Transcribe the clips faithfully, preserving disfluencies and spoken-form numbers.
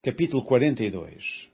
Capítulo quarenta e dois.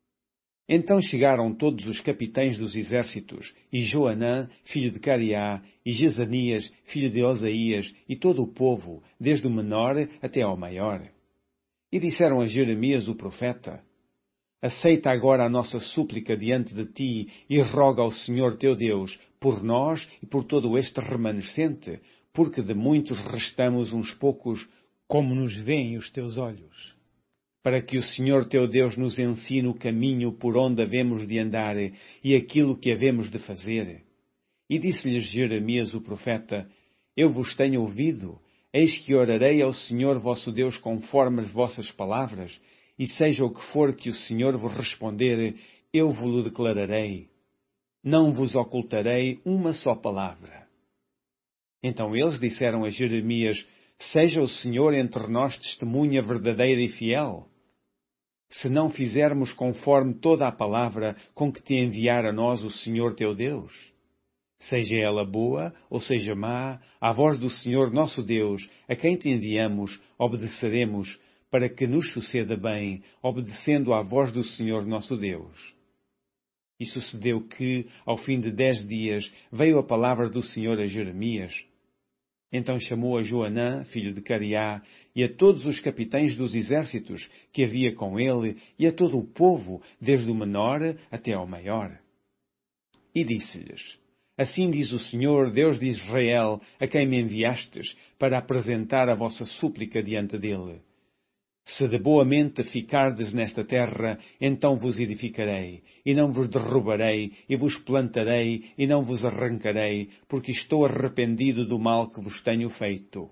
Então chegaram todos os capitães dos exércitos, e Joanã, filho de Cariá, e Jezanias, filho de Osaías, e todo o povo, desde o menor até ao maior. E disseram a Jeremias o profeta: Aceita agora a nossa súplica diante de ti, e roga ao Senhor teu Deus, por nós e por todo este remanescente, porque de muitos restamos uns poucos, como nos veem os teus olhos. Para que o Senhor teu Deus nos ensine o caminho por onde havemos de andar e aquilo que havemos de fazer. E disse-lhes Jeremias o profeta: Eu vos tenho ouvido, eis que orarei ao Senhor vosso Deus conforme as vossas palavras, e seja o que for que o Senhor vos responder, eu vos-lo declararei. Não vos ocultarei uma só palavra. Então eles disseram a Jeremias: Seja o Senhor entre nós testemunha verdadeira e fiel. Se não fizermos conforme toda a palavra com que te enviar a nós o Senhor teu Deus, seja ela boa ou seja má, à voz do Senhor nosso Deus, a quem te enviamos, obedeceremos, para que nos suceda bem, obedecendo à voz do Senhor nosso Deus. E sucedeu que, ao fim de dez dias, veio a palavra do Senhor a Jeremias. Então chamou a Joanã, filho de Cariá, e a todos os capitães dos exércitos que havia com ele, e a todo o povo, desde o menor até ao maior. E disse-lhes: Assim diz o Senhor, Deus de Israel, a quem me enviastes, para apresentar a vossa súplica diante dele. Se de boa mente ficardes nesta terra, então vos edificarei, e não vos derrubarei, e vos plantarei, e não vos arrancarei, porque estou arrependido do mal que vos tenho feito.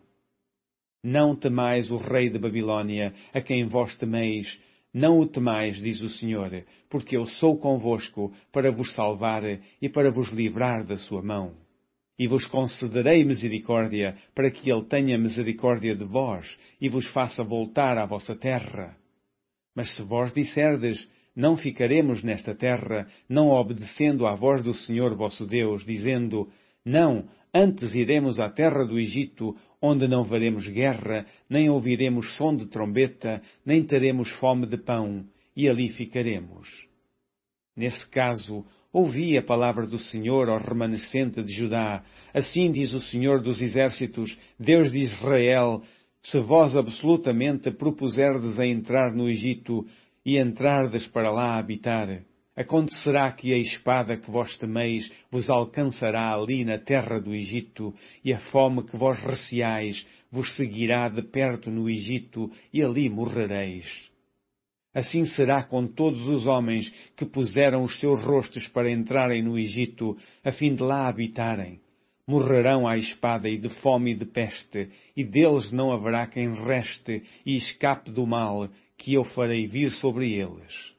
Não temais o rei de Babilônia, a quem vós temeis, não o temais, diz o Senhor, porque eu sou convosco para vos salvar e para vos livrar da sua mão. E vos concederei misericórdia, para que ele tenha misericórdia de vós, e vos faça voltar à vossa terra. Mas se vós disserdes, não ficaremos nesta terra, não obedecendo à voz do Senhor vosso Deus, dizendo, não, antes iremos à terra do Egito, onde não veremos guerra, nem ouviremos som de trombeta, nem teremos fome de pão, e ali ficaremos. Nesse caso, ouvi a palavra do Senhor ao remanescente de Judá. Assim diz o Senhor dos Exércitos, Deus de Israel, se vós absolutamente propuserdes a entrar no Egito e entrardes para lá habitar, acontecerá que a espada que vós temeis vos alcançará ali na terra do Egito, e a fome que vós receais vos seguirá de perto no Egito, e ali morrereis. Assim será com todos os homens que puseram os seus rostos para entrarem no Egito, a fim de lá habitarem. Morrerão à espada e de fome e de peste, e deles não haverá quem reste e escape do mal que eu farei vir sobre eles.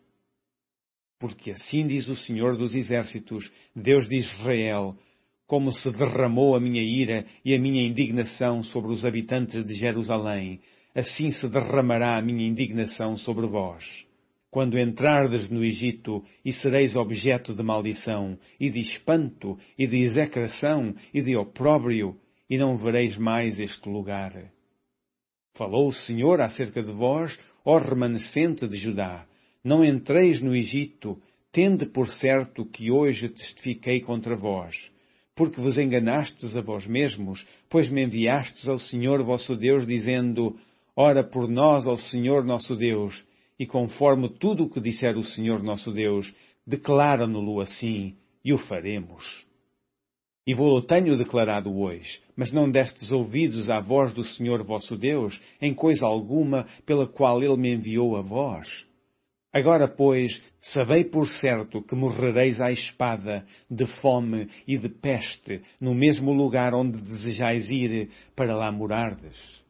Porque assim diz o Senhor dos Exércitos, Deus de Israel, como se derramou a minha ira e a minha indignação sobre os habitantes de Jerusalém, assim se derramará a minha indignação sobre vós. Quando entrardes no Egito, e sereis objeto de maldição, e de espanto, e de execração, e de opróbrio, e não vereis mais este lugar. Falou o Senhor acerca de vós, ó remanescente de Judá. Não entreis no Egito, tende por certo que hoje testifiquei contra vós. Porque vos enganastes a vós mesmos, pois me enviastes ao Senhor vosso Deus, dizendo, Ora por nós ao Senhor nosso Deus, e conforme tudo o que disser o Senhor nosso Deus, declara-no-lo assim, e o faremos. E vou-lo tenho declarado hoje, mas não destes ouvidos à voz do Senhor vosso Deus, em coisa alguma pela qual ele me enviou a vós. Agora, pois, sabei por certo que morrereis à espada, de fome e de peste, no mesmo lugar onde desejais ir, para lá morardes.